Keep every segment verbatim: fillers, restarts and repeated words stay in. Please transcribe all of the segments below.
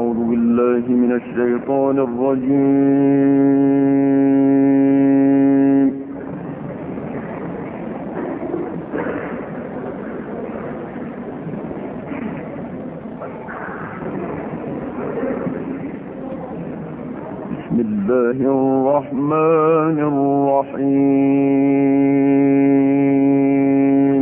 أعوذ بالله من الشيطان الرجيم. بسم الله الرحمن الرحيم.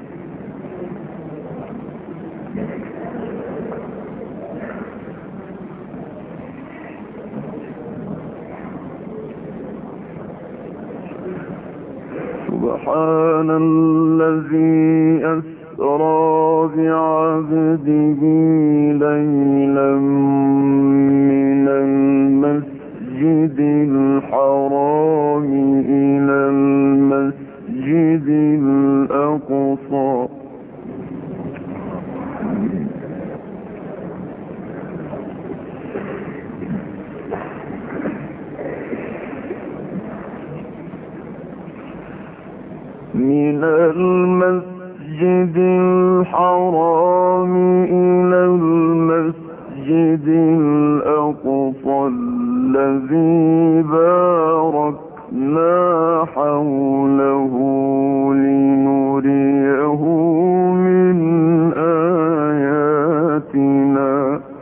سبحان الذي أسرى بعبده ليلا من المسجد الحرام إلى المسجد الأقصى من المسجد الحرام إلى المسجد الأقصى الذي باركنا حوله لنريه من آياتنا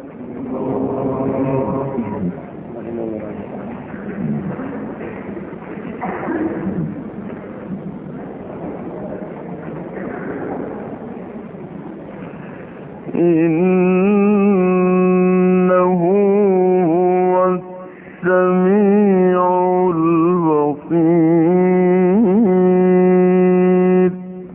إنه هو السميع البصير.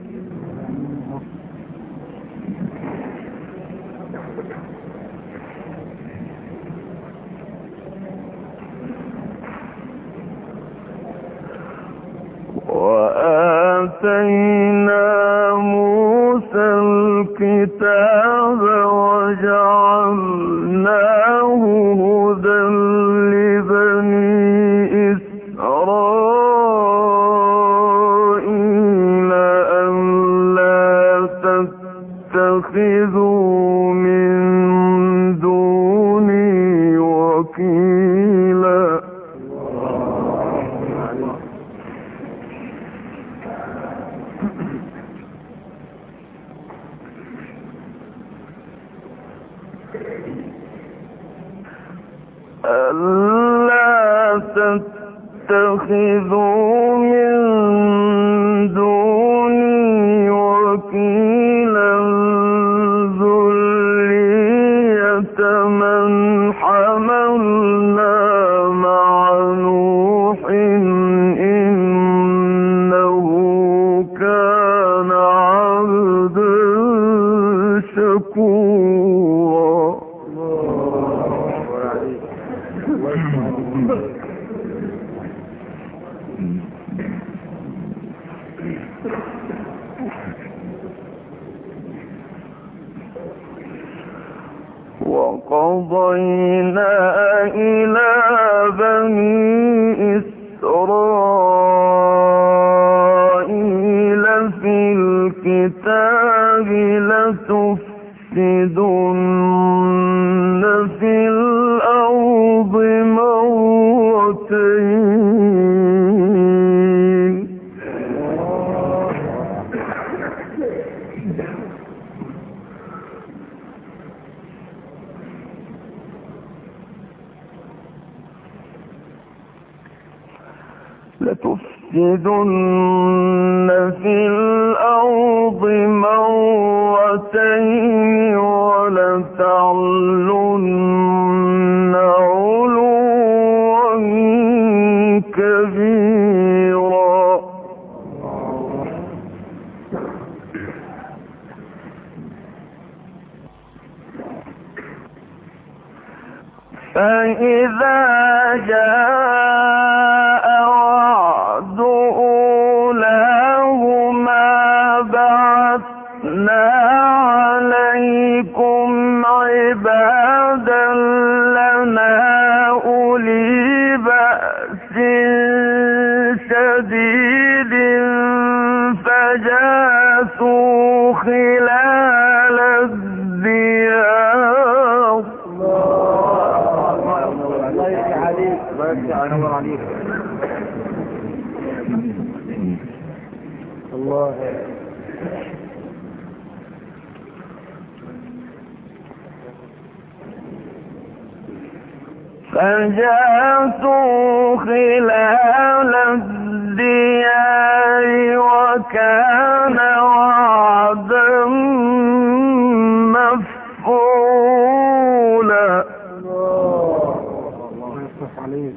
وآتينا موسى الكتاب وجعلناه هدى لبني إسرائيل ألا تتخذوا من دوني وكيلا. ألا تتخذوا من دوني وكيلا ذرية من حملنا مع نوح إنه كان عبدا شكورا. وقضينا إلى بني إسرائيل في الكتاب لتفسدن في الأرض مرتين لتفسدن في الأرض مرتين ولتعلن علوا كبيرا. فإذا جاء وعد أولاهما بعثنا عليكم عبادا لنا أولي بأس شديد فجاسوا خلال الديار. الله ينور عليك. الله. فجاسوا خلال الديار وكان وعدا مفعولا. الله يفتح عليك.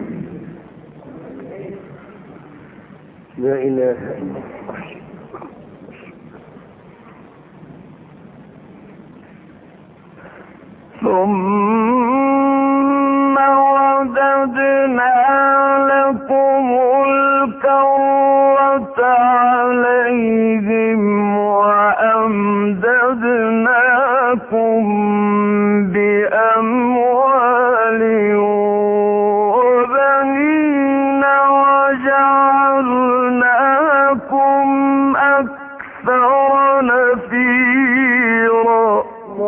لا إله إلا الله. ثم رددنا لكم الكرة عليهم وأمددناكم بأموال وبنين وجعلناكم أكثر نفيرا.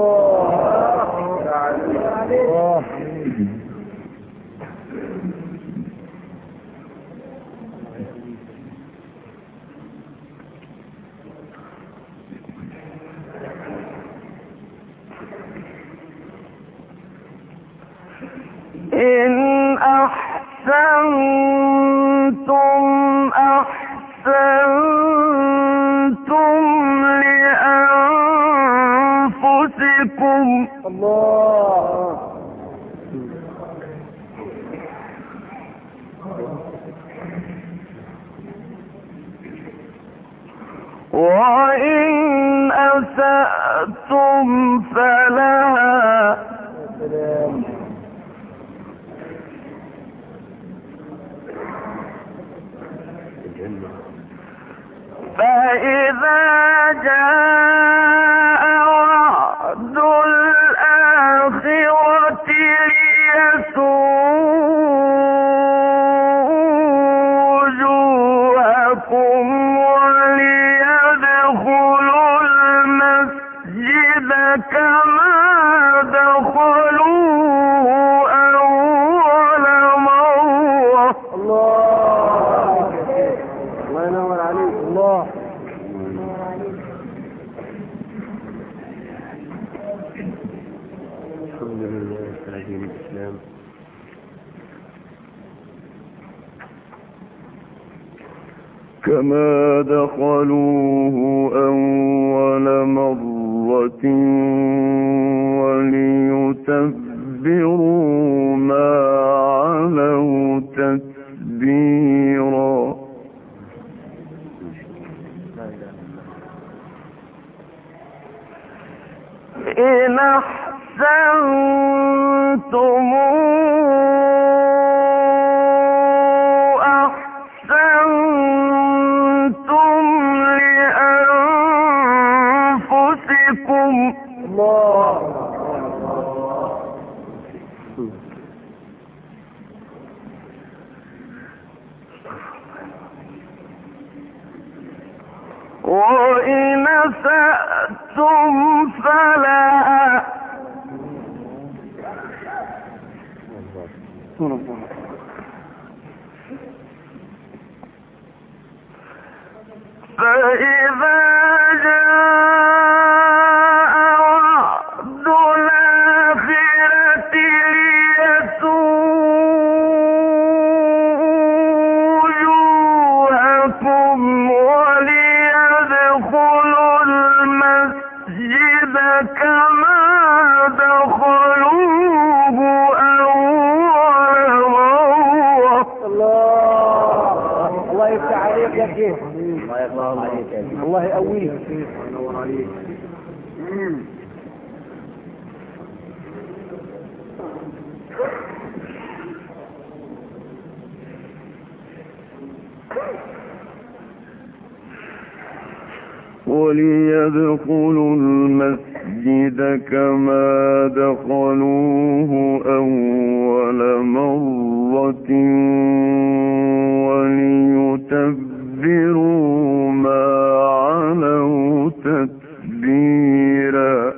إن أحسنتم أحسنتم لأنفسكم. الله. وإن أسأتم فلها. فإذا جاء وعد الآخرة ليسوءوا وجوهكم وليدخلوا المسجد كما دخلوه أول مرة. الله. الله ينور عليك. الله. الحمد لله على دين الإسلام. كما دخلوه أول مرة وليتبروا ما علوا تتبيرا. إن أحسنتم أحسنتم لأنفسكم. الله. وإن أسأتم فلها. فإذا جاء وعد الآخرة ليسوءوا وجوهكم وليدخلوا المسجد كما دخلوه أول مرة. الله. الله يفتح عليك يا شيخ. الله يفتح عليك. الله يقويك. الله ينور عليك. وليدخلوا المسجد كما دخلوه أول مرة وليتبروا ما علوا تتبيرا.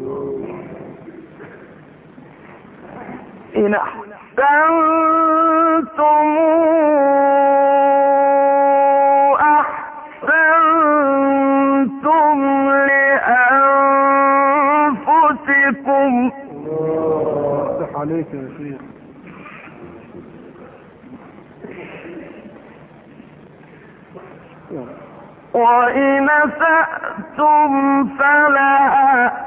إن أحسنتم عليك يا شيخ. وإن أسأتم فلها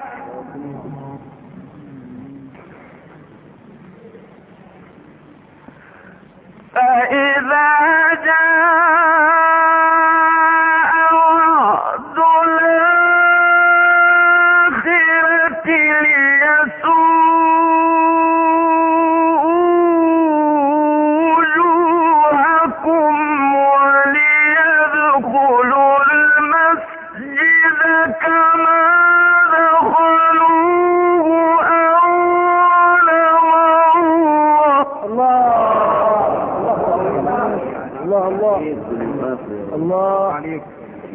فإذا جاء وعد الآخرة ليسوءوا وجوهكم وليدخلوا المسجد كما دخلوه أول مرة. الله الله الله عليك.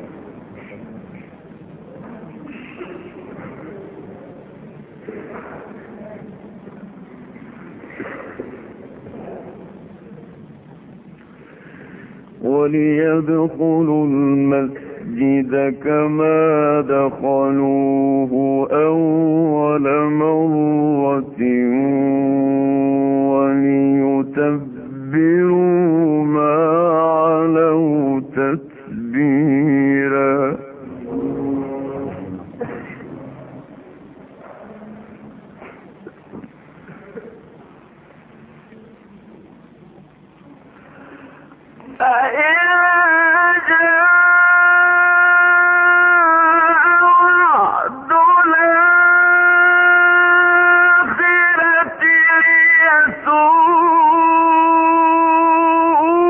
وليدخلوا المسجد كما دخلوه أول مرة وليتبروا ما علوا تتبيرا. فإذا جاء وعد الآخرة ليسوءوا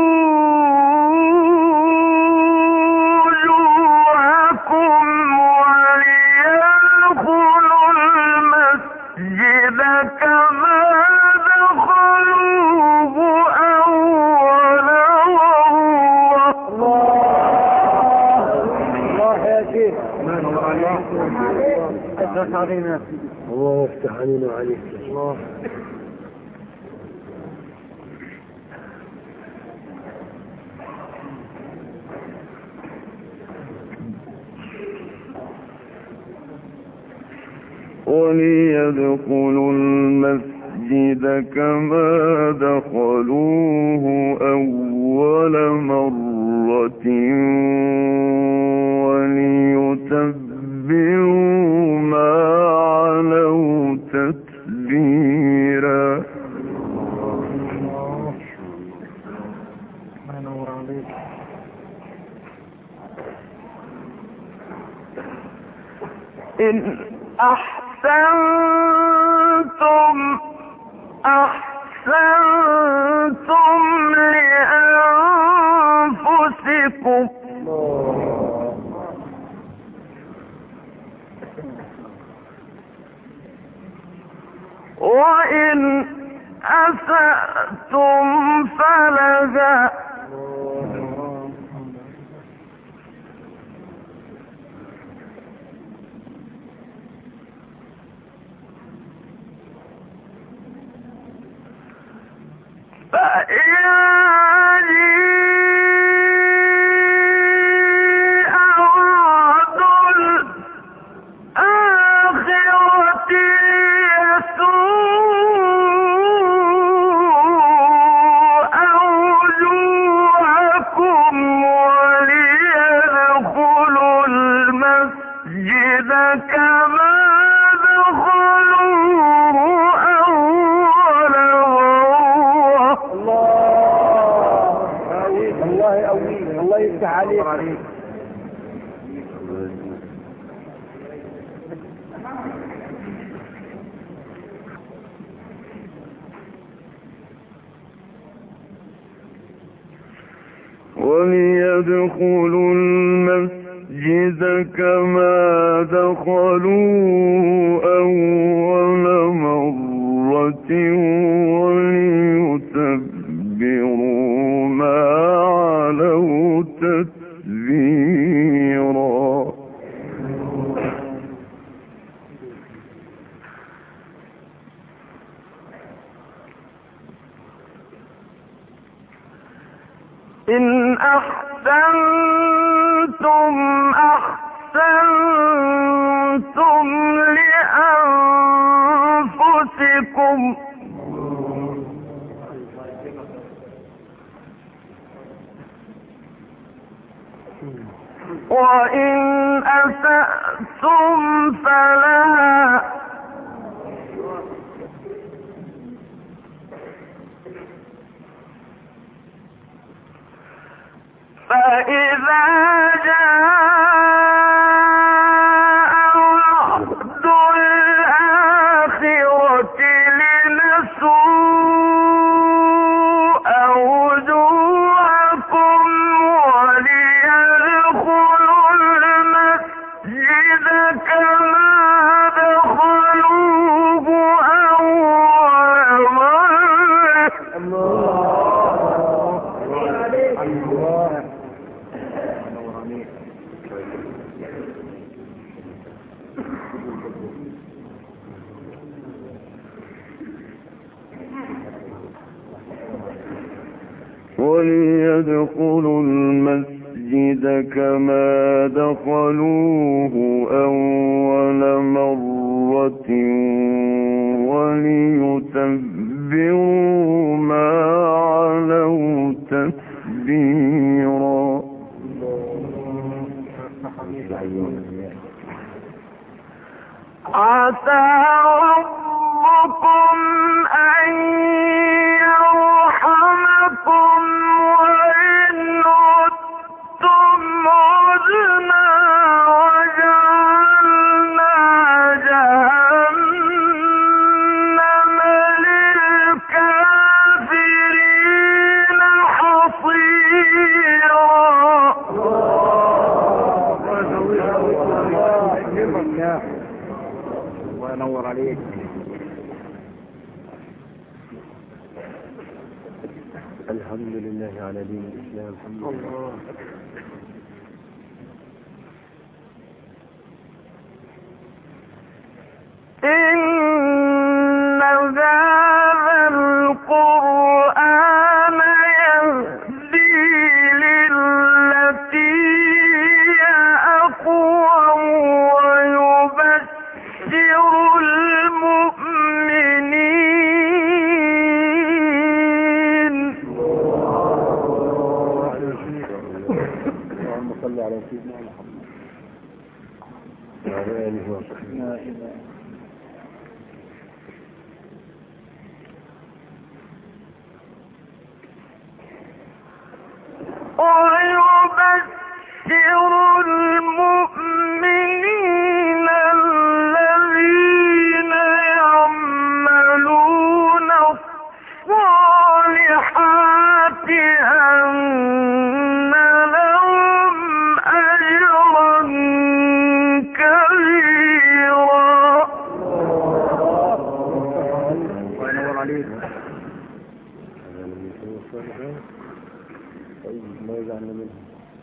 وجوهكم وليدخلوا المسجد كما دخلوه أول علينا. الله يفتح علينا وعليك. الله وليدخلوا المسجد كما دخلوه أول مرة وليتبروا ما علوا تتبيرا. إن أحسنتم أحسنتم لأنفسكم وإن أسأتم فلها وليدخلوا المسجد كما دخلوه أول مرة وليتبروا ما علوا تتبيرا. إن أحسنتم أحسنتم لأنفسكم وإن أسأتم فلها فإذا جاء وعد الآخرة لنسوء وجوهكم وليدخلوا المسجد كما دخلوه أول مرة. وليدخلوا المسجد كما دخلوه أول مرة وليتبروا ما علوا تتبيرا. عسى ربكم أن يرحمكم وإن عدتم عدنا وجعلنا جهنم للكافرين حصيرا. الله ينور عليك. الحمد لله على دين الإسلام. الحمد لله. إن هذا القرآن يهدي للتي هي أقوم ويبشر المؤمنين. اللهم صل على سيدنا محمد وعلى آله وصحبه. ويبشر المؤمنين الذين يعملون الصالحات أن لهم أجرا كبيرا. ما يجعلنا منهم.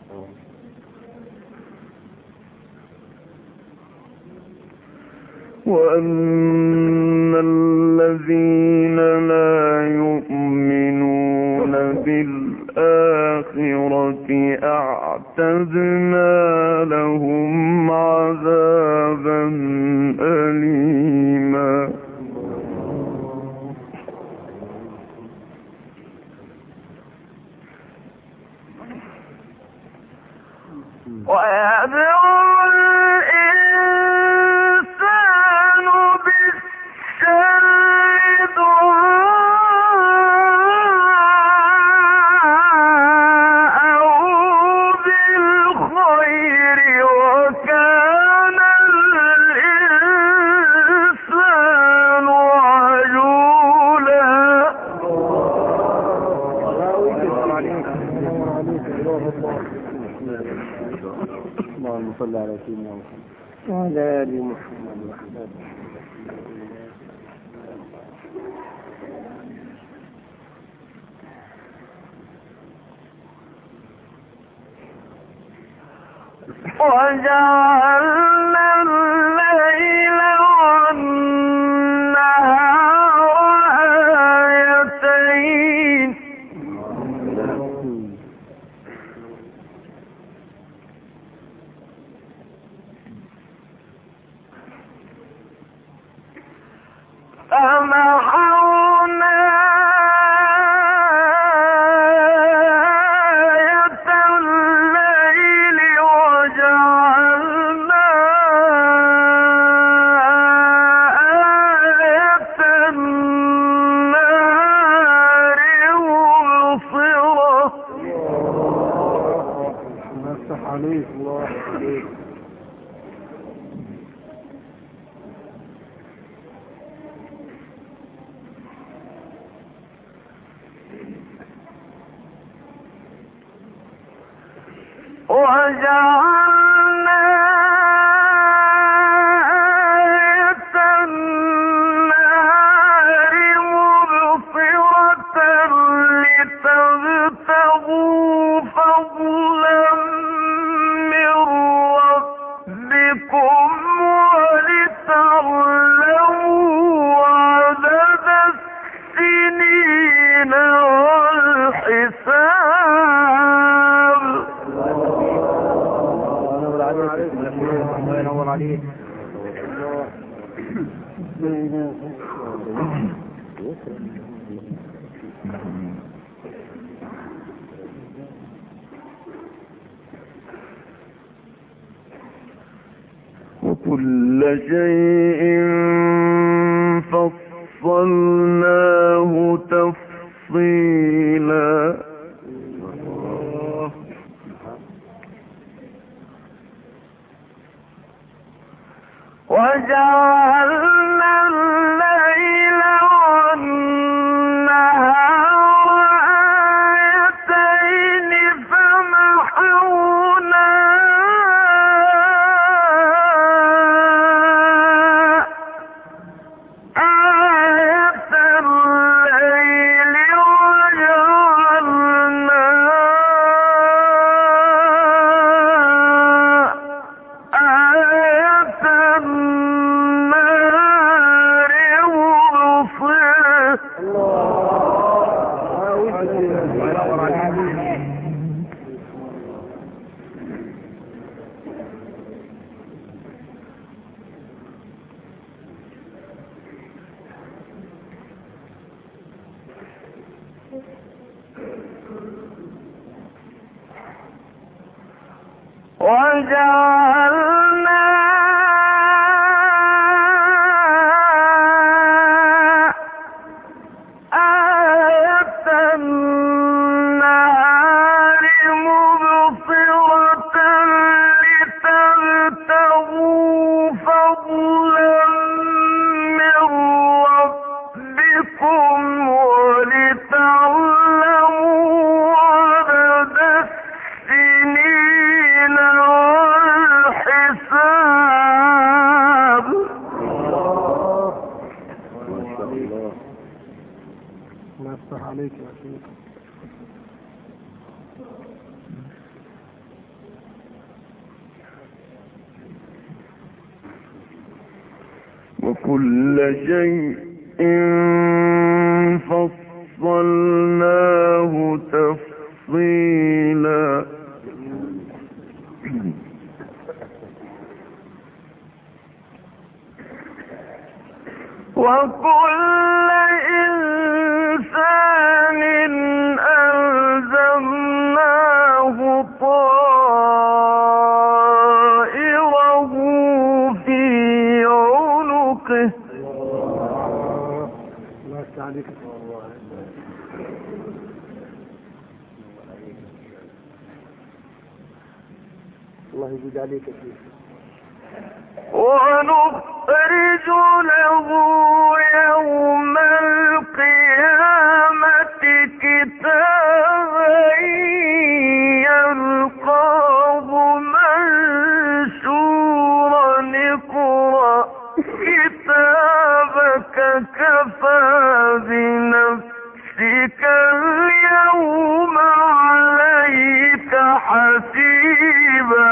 وأن الذين لا يؤمنون بالآخرة أعتدنا لهم عذابا أليما. ويدعو الإنسان بالشر دعاءه بالخير وكان الإنسان عجولا. اللهم صل على سيدنا محمد وعلى آل محمد. وجعلنا الليل والنهار آيتين وكل شيء فصلناه تفصيلا وجعلنا الليل والنهار آيتين فمحونا آية الليل وجعلنا آية النار مبصرة. وجعلنا آية النهار مبصرة لتبتغوا فضلا من ربكم ولتعلموا عدد السنين والحساب. الله يفتح عليك يا شيخ. وكل شيء فصلناه تفصيلا وكل إنسان ألزمناه طائره في عنقه. الله يفتح عليك. الله يزيد عليك يا شيخ. ونخرج له يوم القيامة كتابا يلقاه منشورا اقرأ كتابك كفى بنفسك اليوم عليك حسيبا.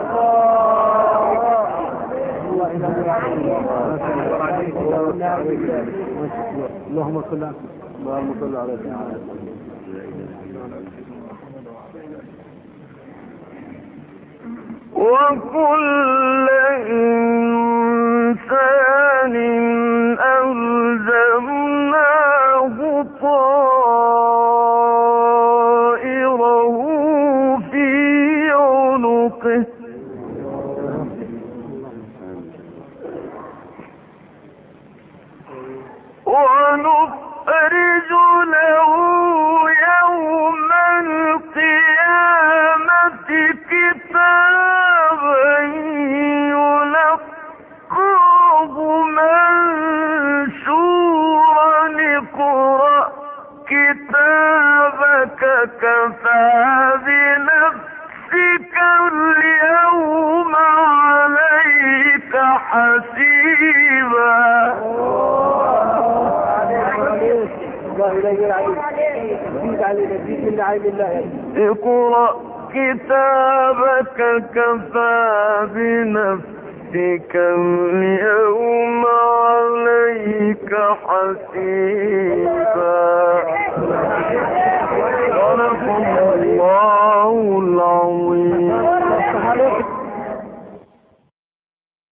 اللهم صل على اللهم صل على سيدنا. وكل إنسان ألزم ونخرج له يوم القيامة كتابا يلقاه منشورا اقرأ كتابك كفى بنفسك اليوم عليك حسيبا. اقرأ كتابك كفى بنفسك اليوم عليك حسيبا. صدق الله العظيم.